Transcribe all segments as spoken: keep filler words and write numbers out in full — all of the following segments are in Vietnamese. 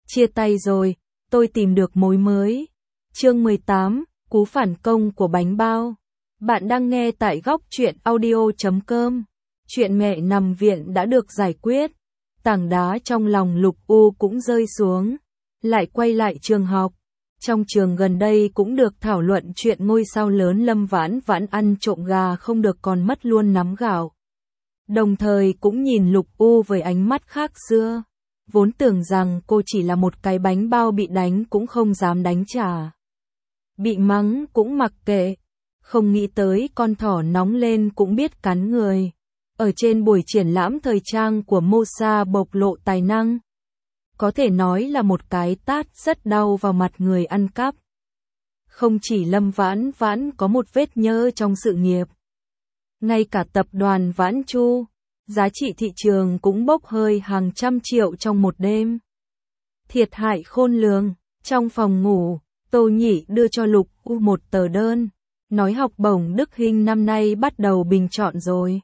Chia tay rồi, tôi tìm được mối mới. Chương mười tám, cú phản công của bánh bao. Bạn đang nghe tại góc truyện audio chấm com. Chuyện mẹ nằm viện đã được giải quyết. Tảng đá trong lòng Lục U cũng rơi xuống. Lại quay lại trường học. Trong trường gần đây cũng được thảo luận chuyện ngôi sao lớn Lâm Vãn Vãn ăn trộm gà không được còn mất luôn nắm gạo. Đồng thời cũng nhìn Lục U với ánh mắt khác xưa. Vốn tưởng rằng cô chỉ là một cái bánh bao bị đánh cũng không dám đánh trả. Bị mắng cũng mặc kệ. Không nghĩ tới con thỏ nóng lên cũng biết cắn người. Ở trên buổi triển lãm thời trang của Mosa bộc lộ tài năng. Có thể nói là một cái tát rất đau vào mặt người ăn cắp. Không chỉ Lâm Vãn Vãn có một vết nhơ trong sự nghiệp. Ngay cả tập đoàn Vãn Chu, giá trị thị trường cũng bốc hơi hàng trăm triệu trong một đêm. Thiệt hại khôn lường. Trong phòng ngủ, Tô Nhị đưa cho Lục U một tờ đơn, nói học bổng Đức Hinh năm nay bắt đầu bình chọn rồi.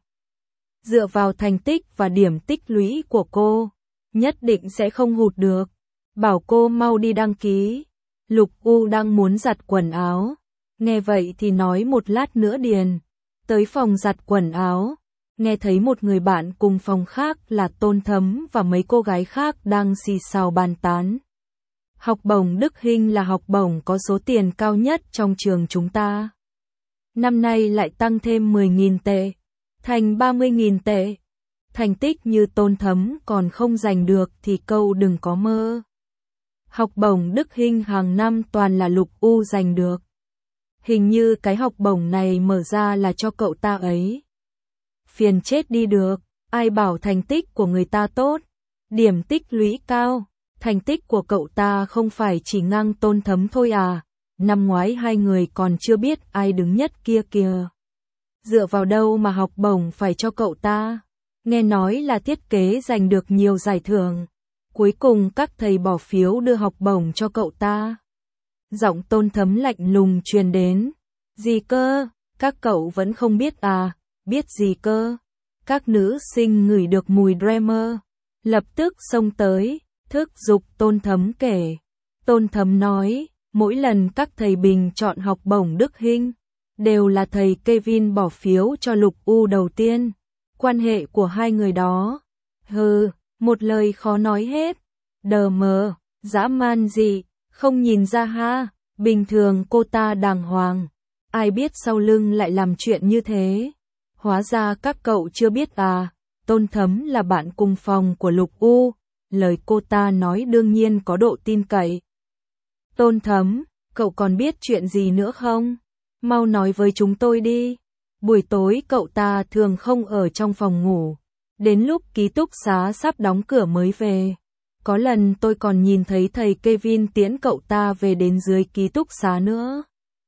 Dựa vào thành tích và điểm tích lũy của cô, nhất định sẽ không hụt được. Bảo cô mau đi đăng ký. Lục U đang muốn giặt quần áo. Nghe vậy thì nói một lát nữa điền. Tới phòng giặt quần áo. Nghe thấy một người bạn cùng phòng khác là Tôn Thấm và mấy cô gái khác đang xì xào bàn tán. Học bổng Đức Hinh là học bổng có số tiền cao nhất trong trường chúng ta. Năm nay lại tăng thêm mười nghìn tệ, thành ba mươi nghìn tệ. Thành tích như Tôn Thấm còn không giành được thì câu đừng có mơ. Học bổng Đức Hinh hàng năm toàn là Lục U giành được. Hình như cái học bổng này mở ra là cho cậu ta ấy. Phiền chết đi được, ai bảo thành tích của người ta tốt, điểm tích lũy cao, thành tích của cậu ta không phải chỉ ngang Tôn Thấm thôi à, năm ngoái hai người còn chưa biết ai đứng nhất kia kìa. Dựa vào đâu mà học bổng phải cho cậu ta, nghe nói là thiết kế giành được nhiều giải thưởng, cuối cùng các thầy bỏ phiếu đưa học bổng cho cậu ta. Giọng Tôn Thấm lạnh lùng truyền đến, gì cơ, các cậu vẫn không biết à? Biết gì cơ? Các nữ sinh ngửi được mùi Dreamer, lập tức xông tới, thúc giục Tôn Thấm kể. Tôn Thấm nói, mỗi lần các thầy bình chọn học bổng Đức Hinh, đều là thầy Kevin bỏ phiếu cho Lục U đầu tiên. Quan hệ của hai người đó, hừ, một lời khó nói hết. Đờ mờ, dã man gì, không nhìn ra ha, bình thường cô ta đàng hoàng. Ai biết sau lưng lại làm chuyện như thế. Hóa ra các cậu chưa biết à, Tôn Thấm là bạn cùng phòng của Lục U, lời cô ta nói đương nhiên có độ tin cậy. Tôn Thấm, cậu còn biết chuyện gì nữa không? Mau nói với chúng tôi đi. Buổi tối cậu ta thường không ở trong phòng ngủ, đến lúc ký túc xá sắp đóng cửa mới về. Có lần tôi còn nhìn thấy thầy Kevin tiễn cậu ta về đến dưới ký túc xá nữa.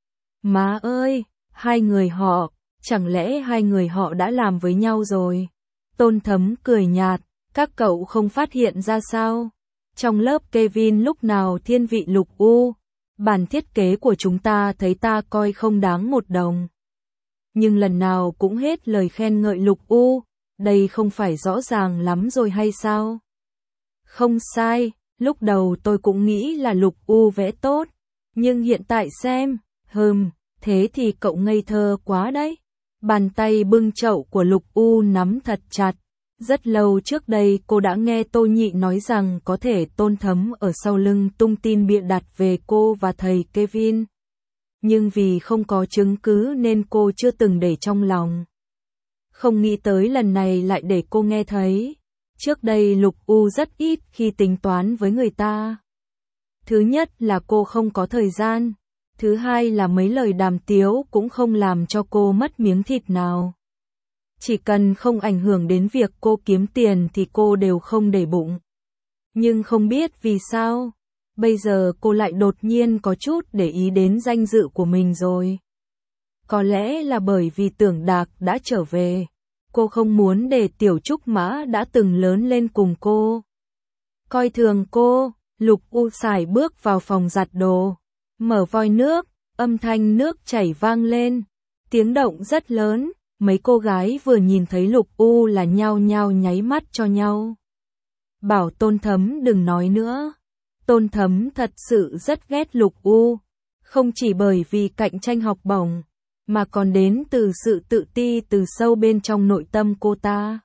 Má ơi, hai người họ... Chẳng lẽ hai người họ đã làm với nhau rồi? Tôn Thấm cười nhạt, các cậu không phát hiện ra sao? Trong lớp Kevin lúc nào thiên vị Lục U, bản thiết kế của chúng ta thấy ta coi không đáng một đồng. Nhưng lần nào cũng hết lời khen ngợi Lục U, đây không phải rõ ràng lắm rồi hay sao? Không sai, lúc đầu tôi cũng nghĩ là Lục U vẽ tốt, nhưng hiện tại xem, hừm, thế thì cậu ngây thơ quá đấy. Bàn tay bưng chậu của Lục U nắm thật chặt. Rất lâu trước đây cô đã nghe Tô Nhị nói rằng có thể Tôn Thấm ở sau lưng tung tin bịa đặt về cô và thầy Kevin. Nhưng vì không có chứng cứ nên cô chưa từng để trong lòng. Không nghĩ tới lần này lại để cô nghe thấy. Trước đây Lục U rất ít khi tính toán với người ta. Thứ nhất là cô không có thời gian. Thứ hai là mấy lời đàm tiếu cũng không làm cho cô mất miếng thịt nào. Chỉ cần không ảnh hưởng đến việc cô kiếm tiền thì cô đều không để bụng. Nhưng không biết vì sao, bây giờ cô lại đột nhiên có chút để ý đến danh dự của mình rồi. Có lẽ là bởi vì Tưởng Đạc đã trở về. Cô không muốn để Tiểu Trúc Mã đã từng lớn lên cùng cô coi thường cô. Lục U sải bước vào phòng giặt đồ. Mở vòi nước, âm thanh nước chảy vang lên, tiếng động rất lớn, mấy cô gái vừa nhìn thấy Lục U là nhao nhao nháy mắt cho nhau. Bảo Tôn Thấm đừng nói nữa. Tôn Thấm thật sự rất ghét Lục U, không chỉ bởi vì cạnh tranh học bổng, mà còn đến từ sự tự ti từ sâu bên trong nội tâm cô ta.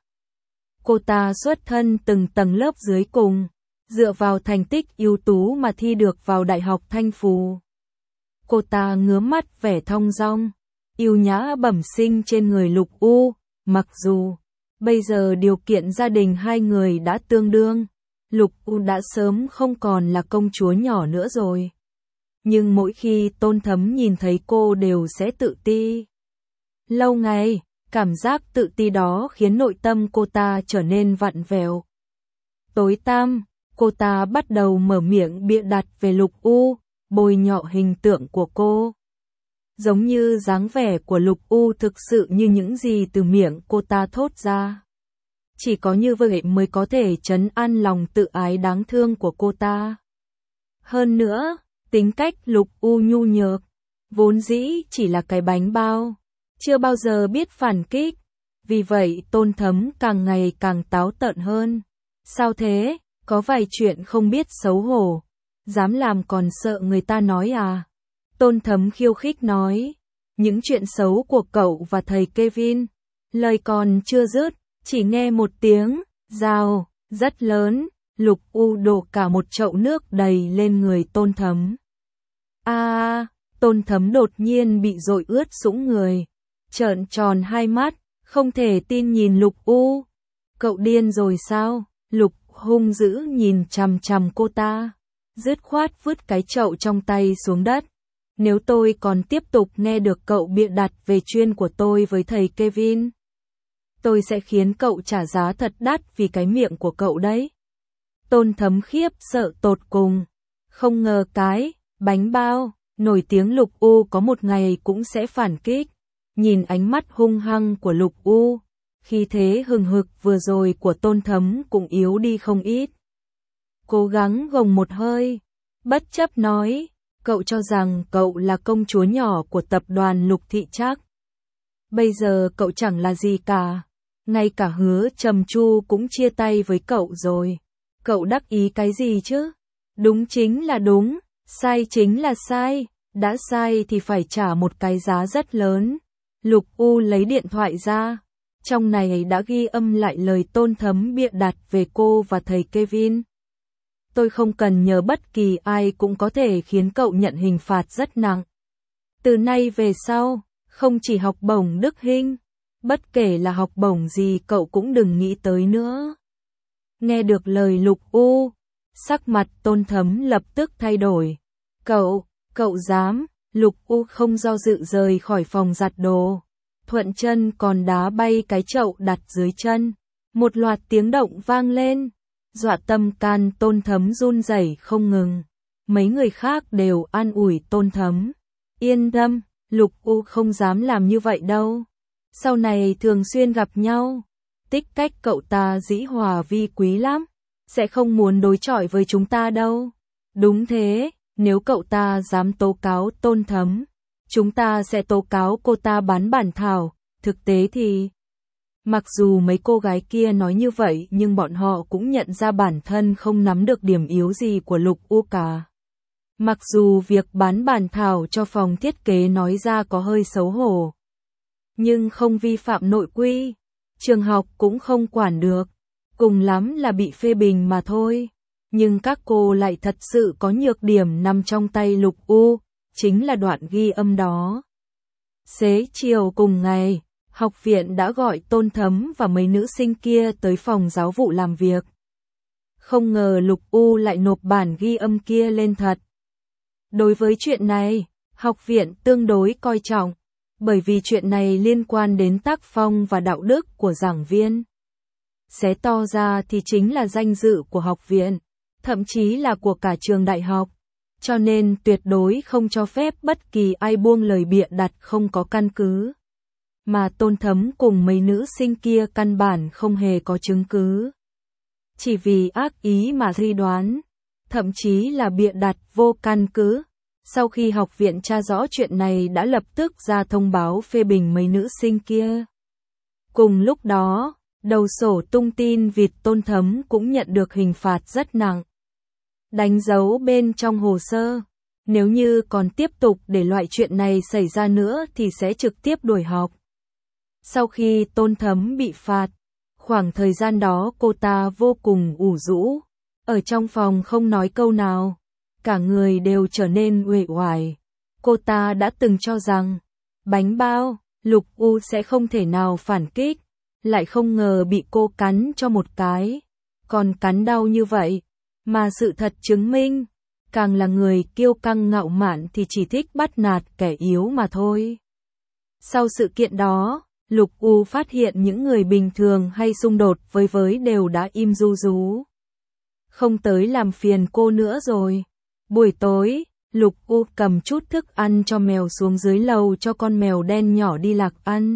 Cô ta xuất thân từng tầng lớp dưới cùng, dựa vào thành tích ưu tú mà thi được vào Đại học Thanh Phù. Cô ta ngứa mắt vẻ thong dong, yêu nhã bẩm sinh trên người Lục U, mặc dù bây giờ điều kiện gia đình hai người đã tương đương, Lục U đã sớm không còn là công chúa nhỏ nữa rồi. Nhưng mỗi khi Tôn Thấm nhìn thấy cô đều sẽ tự ti. Lâu ngày, cảm giác tự ti đó khiến nội tâm cô ta trở nên vặn vẹo. Tối tăm, cô ta bắt đầu mở miệng bịa đặt về Lục U, bôi nhọ hình tượng của cô. Giống như dáng vẻ của Lục U thực sự như những gì từ miệng cô ta thốt ra. Chỉ có như vậy mới có thể trấn an lòng tự ái đáng thương của cô ta. Hơn nữa, tính cách Lục U nhu nhược, vốn dĩ chỉ là cái bánh bao, chưa bao giờ biết phản kích. Vì vậy Tôn Thấm càng ngày càng táo tợn hơn. Sao thế, có vài chuyện không biết xấu hổ, dám làm còn sợ người ta nói à? Tôn Thấm khiêu khích nói, những chuyện xấu của cậu và thầy Kevin. Lời còn chưa dứt, chỉ nghe một tiếng, rào, rất lớn, Lục U đổ cả một chậu nước đầy lên người Tôn Thấm. A, à, Tôn Thấm đột nhiên bị dội ướt sũng người, trợn tròn hai mắt, không thể tin nhìn Lục U. Cậu điên rồi sao? Lục hung dữ nhìn chằm chằm cô ta, dứt khoát vứt cái chậu trong tay xuống đất. Nếu tôi còn tiếp tục nghe được cậu bịa đặt về chuyên của tôi với thầy Kevin, tôi sẽ khiến cậu trả giá thật đắt vì cái miệng của cậu đấy. Tôn Thấm khiếp sợ tột cùng, không ngờ cái bánh bao nổi tiếng Lục U có một ngày cũng sẽ phản kích. Nhìn ánh mắt hung hăng của Lục U, khí thế hừng hực vừa rồi của Tôn Thấm cũng yếu đi không ít. Cố gắng gồng một hơi, bất chấp nói, cậu cho rằng cậu là công chúa nhỏ của tập đoàn Lục Thị chắc. Bây giờ cậu chẳng là gì cả, ngay cả Hứa Trầm Chu cũng chia tay với cậu rồi. Cậu đắc ý cái gì chứ? Đúng chính là đúng, sai chính là sai, đã sai thì phải trả một cái giá rất lớn. Lục U lấy điện thoại ra, trong này đã ghi âm lại lời Tôn Thấm bịa đặt về cô và thầy Kevin. Tôi không cần nhờ bất kỳ ai cũng có thể khiến cậu nhận hình phạt rất nặng. Từ nay về sau, không chỉ học bổng Đức Hinh, bất kể là học bổng gì cậu cũng đừng nghĩ tới nữa. Nghe được lời Lục U, sắc mặt Tôn Thấm lập tức thay đổi. Cậu, cậu dám? Lục U không do dự rời khỏi phòng giặt đồ, thuận chân còn đá bay cái chậu đặt dưới chân. Một loạt tiếng động vang lên, dọa tâm can Tôn Thấm run rẩy không ngừng. Mấy người khác đều an ủi Tôn Thấm. Yên tâm, Lục U không dám làm như vậy đâu. Sau này thường xuyên gặp nhau, tích cách cậu ta dĩ hòa vi quý lắm, sẽ không muốn đối chọi với chúng ta đâu. Đúng thế. Nếu cậu ta dám tố cáo Tôn Thấm, chúng ta sẽ tố cáo cô ta bán bản thảo. Thực tế thì, mặc dù mấy cô gái kia nói như vậy nhưng bọn họ cũng nhận ra bản thân không nắm được điểm yếu gì của Lục U cả. Mặc dù việc bán bản thảo cho phòng thiết kế nói ra có hơi xấu hổ, nhưng không vi phạm nội quy, trường học cũng không quản được, cùng lắm là bị phê bình mà thôi. Nhưng các cô lại thật sự có nhược điểm nằm trong tay Lục U, chính là đoạn ghi âm đó. Xế chiều cùng ngày, học viện đã gọi Tôn Thấm và mấy nữ sinh kia tới phòng giáo vụ làm việc. Không ngờ Lục U lại nộp bản ghi âm kia lên thật. Đối với chuyện này, học viện tương đối coi trọng, bởi vì chuyện này liên quan đến tác phong và đạo đức của giảng viên. Xé to ra thì chính là danh dự của học viện, thậm chí là của cả trường đại học, cho nên tuyệt đối không cho phép bất kỳ ai buông lời bịa đặt không có căn cứ. Mà Tôn Thấm cùng mấy nữ sinh kia căn bản không hề có chứng cứ. Chỉ vì ác ý mà suy đoán, thậm chí là bịa đặt vô căn cứ. Sau khi học viện tra rõ chuyện này đã lập tức ra thông báo phê bình mấy nữ sinh kia. Cùng lúc đó, đầu sổ tung tin vịt Tôn Thấm cũng nhận được hình phạt rất nặng. đánh dấu bên trong hồ sơ. Nếu như còn tiếp tục để loại chuyện này xảy ra nữa thì sẽ trực tiếp đuổi học. Sau khi Tôn Thấm bị phạt, khoảng thời gian đó cô ta vô cùng ủ rũ, ở trong phòng không nói câu nào, cả người đều trở nên uể oải. Cô ta đã từng cho rằng, bánh bao, Lục U sẽ không thể nào phản kích, lại không ngờ bị cô cắn cho một cái, còn cắn đau như vậy, mà sự thật chứng minh, càng là người kiêu căng ngạo mạn thì chỉ thích bắt nạt kẻ yếu mà thôi. Sau sự kiện đó, Lục U phát hiện những người bình thường hay xung đột với với đều đã im ru rú. Không tới làm phiền cô nữa rồi. Buổi tối, Lục U cầm chút thức ăn cho mèo xuống dưới lầu cho con mèo đen nhỏ đi lạc ăn.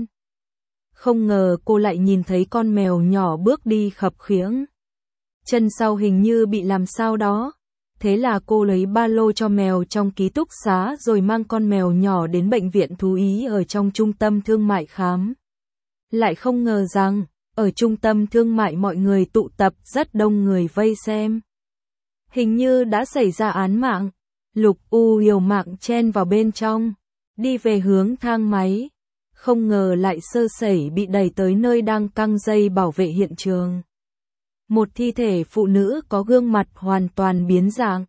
Không ngờ cô lại nhìn thấy con mèo nhỏ bước đi khập khiễng. Chân sau hình như bị làm sao đó. Thế là cô lấy ba lô cho mèo trong ký túc xá rồi mang con mèo nhỏ đến bệnh viện thú y ở trong trung tâm thương mại khám. Lại không ngờ rằng, ở trung tâm thương mại mọi người tụ tập rất đông người vây xem. Hình như đã xảy ra án mạng. Lục U liều mạng chen vào bên trong, đi về hướng thang máy. Không ngờ lại sơ sẩy bị đẩy tới nơi đang căng dây bảo vệ hiện trường. Một thi thể phụ nữ có gương mặt hoàn toàn biến dạng,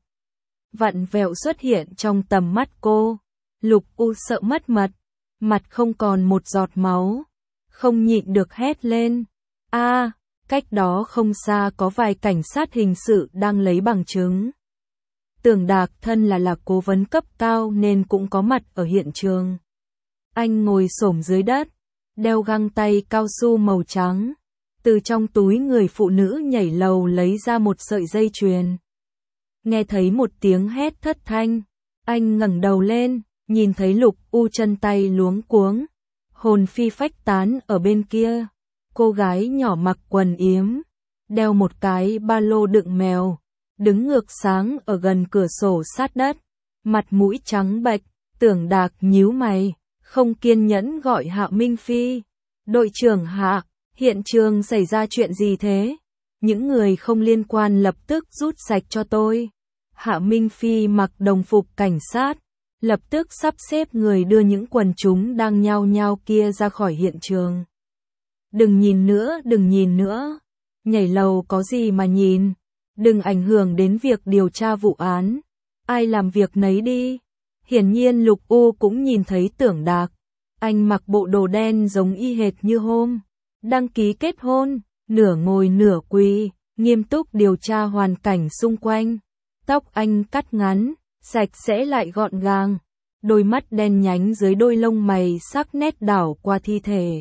vặn vẹo xuất hiện trong tầm mắt cô. Lục U sợ mất mật, mặt không còn một giọt máu, không nhịn được hét lên. A, à, cách đó không xa có vài cảnh sát hình sự đang lấy bằng chứng. Tưởng Đạc thân là là cố vấn cấp cao nên cũng có mặt ở hiện trường. Anh ngồi xổm dưới đất, đeo găng tay cao su màu trắng. Từ trong túi người phụ nữ nhảy lầu lấy ra một sợi dây chuyền. Nghe thấy một tiếng hét thất thanh, anh ngẩng đầu lên, nhìn thấy Lục U chân tay luống cuống, hồn phi phách tán ở bên kia. Cô gái nhỏ mặc quần yếm, đeo một cái ba lô đựng mèo, đứng ngược sáng ở gần cửa sổ sát đất, mặt mũi trắng bệch. Tưởng Đạc nhíu mày, không kiên nhẫn gọi Hạ Minh Phi. Đội trưởng Hạ, hiện trường xảy ra chuyện gì thế? Những người không liên quan lập tức rút sạch cho tôi. Hạ Minh Phi mặc đồng phục cảnh sát, lập tức sắp xếp người đưa những quần chúng đang nhao nhao kia ra khỏi hiện trường. Đừng nhìn nữa, đừng nhìn nữa. Nhảy lầu có gì mà nhìn? Đừng ảnh hưởng đến việc điều tra vụ án. Ai làm việc nấy đi. Hiển nhiên Lục U cũng nhìn thấy Tưởng Đạc. Anh mặc bộ đồ đen giống y hệt như hôm đăng ký kết hôn, nửa ngồi nửa quỳ, nghiêm túc điều tra hoàn cảnh xung quanh. Tóc anh cắt ngắn, sạch sẽ lại gọn gàng, đôi mắt đen nhánh dưới đôi lông mày sắc nét đảo qua thi thể.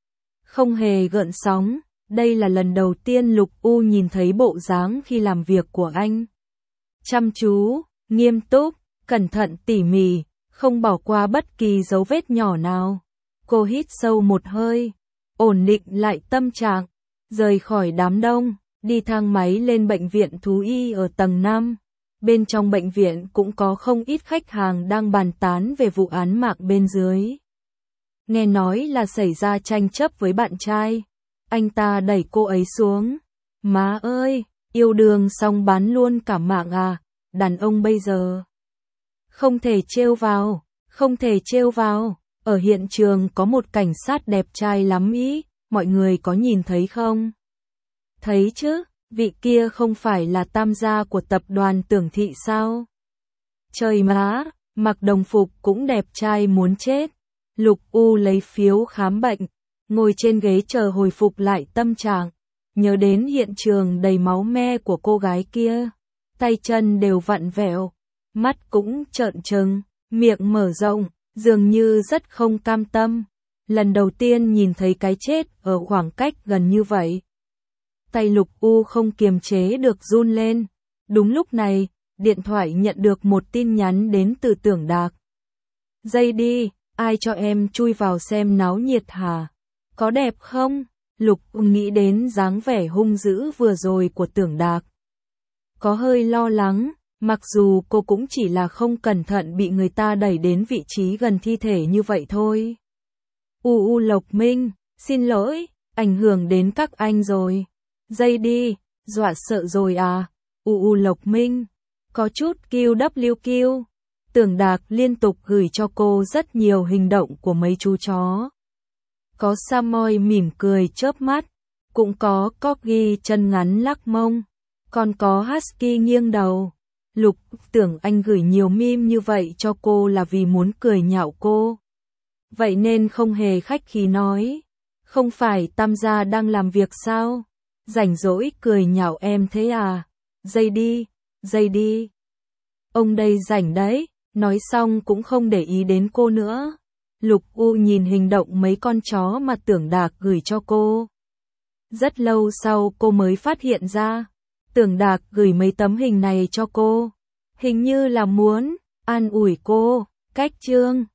Không hề gợn sóng, đây là lần đầu tiên Lục U nhìn thấy bộ dáng khi làm việc của anh. Chăm chú, nghiêm túc, cẩn thận tỉ mỉ, không bỏ qua bất kỳ dấu vết nhỏ nào. Cô hít sâu một hơi, ổn định lại tâm trạng, rời khỏi đám đông, đi thang máy lên bệnh viện thú y ở tầng năm. Bên trong bệnh viện cũng có không ít khách hàng đang bàn tán về vụ án mạng bên dưới. Nghe nói là xảy ra tranh chấp với bạn trai. Anh ta đẩy cô ấy xuống. Má ơi, yêu đương xong bán luôn cả mạng à, đàn ông bây giờ. Không thể trêu vào, không thể trêu vào. Ở hiện trường có một cảnh sát đẹp trai lắm ý, mọi người có nhìn thấy không? Thấy chứ, vị kia không phải là tam gia của tập đoàn Tưởng Thị sao? Trời má, mặc đồng phục cũng đẹp trai muốn chết. Lục U lấy phiếu khám bệnh, ngồi trên ghế chờ hồi phục lại tâm trạng, nhớ đến hiện trường đầy máu me của cô gái kia, tay chân đều vặn vẹo, mắt cũng trợn trừng, miệng mở rộng, dường như rất không cam tâm. Lần đầu tiên nhìn thấy cái chết ở khoảng cách gần như vậy. Tay Lục U không kiềm chế được run lên. Đúng lúc này, điện thoại nhận được một tin nhắn đến từ Tưởng Đạc. Dây đi, ai cho em chui vào xem náo nhiệt hả? Có đẹp không? Lục U nghĩ đến dáng vẻ hung dữ vừa rồi của Tưởng Đạc. Có hơi lo lắng, mặc dù cô cũng chỉ là không cẩn thận bị người ta đẩy đến vị trí gần thi thể như vậy thôi. U U Lộc Minh, xin lỗi, ảnh hưởng đến các anh rồi. Dây đi, dọa sợ rồi à? U U Lộc Minh, Có chút kiu đắp liu kiu. Tưởng Đạc liên tục gửi cho cô rất nhiều hình động của mấy chú chó. Có Samoy mỉm cười chớp mắt, cũng có Corgi chân ngắn lắc mông, còn có Husky nghiêng đầu. Lục tưởng anh gửi nhiều meme như vậy cho cô là vì muốn cười nhạo cô. Vậy nên không hề khách khí nói, không phải Tam gia đang làm việc sao? Rảnh rỗi cười nhạo em thế à? Dây đi, dây đi. Ông đây rảnh đấy, nói xong cũng không để ý đến cô nữa. Lục U nhìn hình động mấy con chó mà Tưởng Đạc gửi cho cô. Rất lâu sau cô mới phát hiện ra, Tưởng Đạc gửi mấy tấm hình này cho cô. Hình như là muốn an ủi cô, cách chương.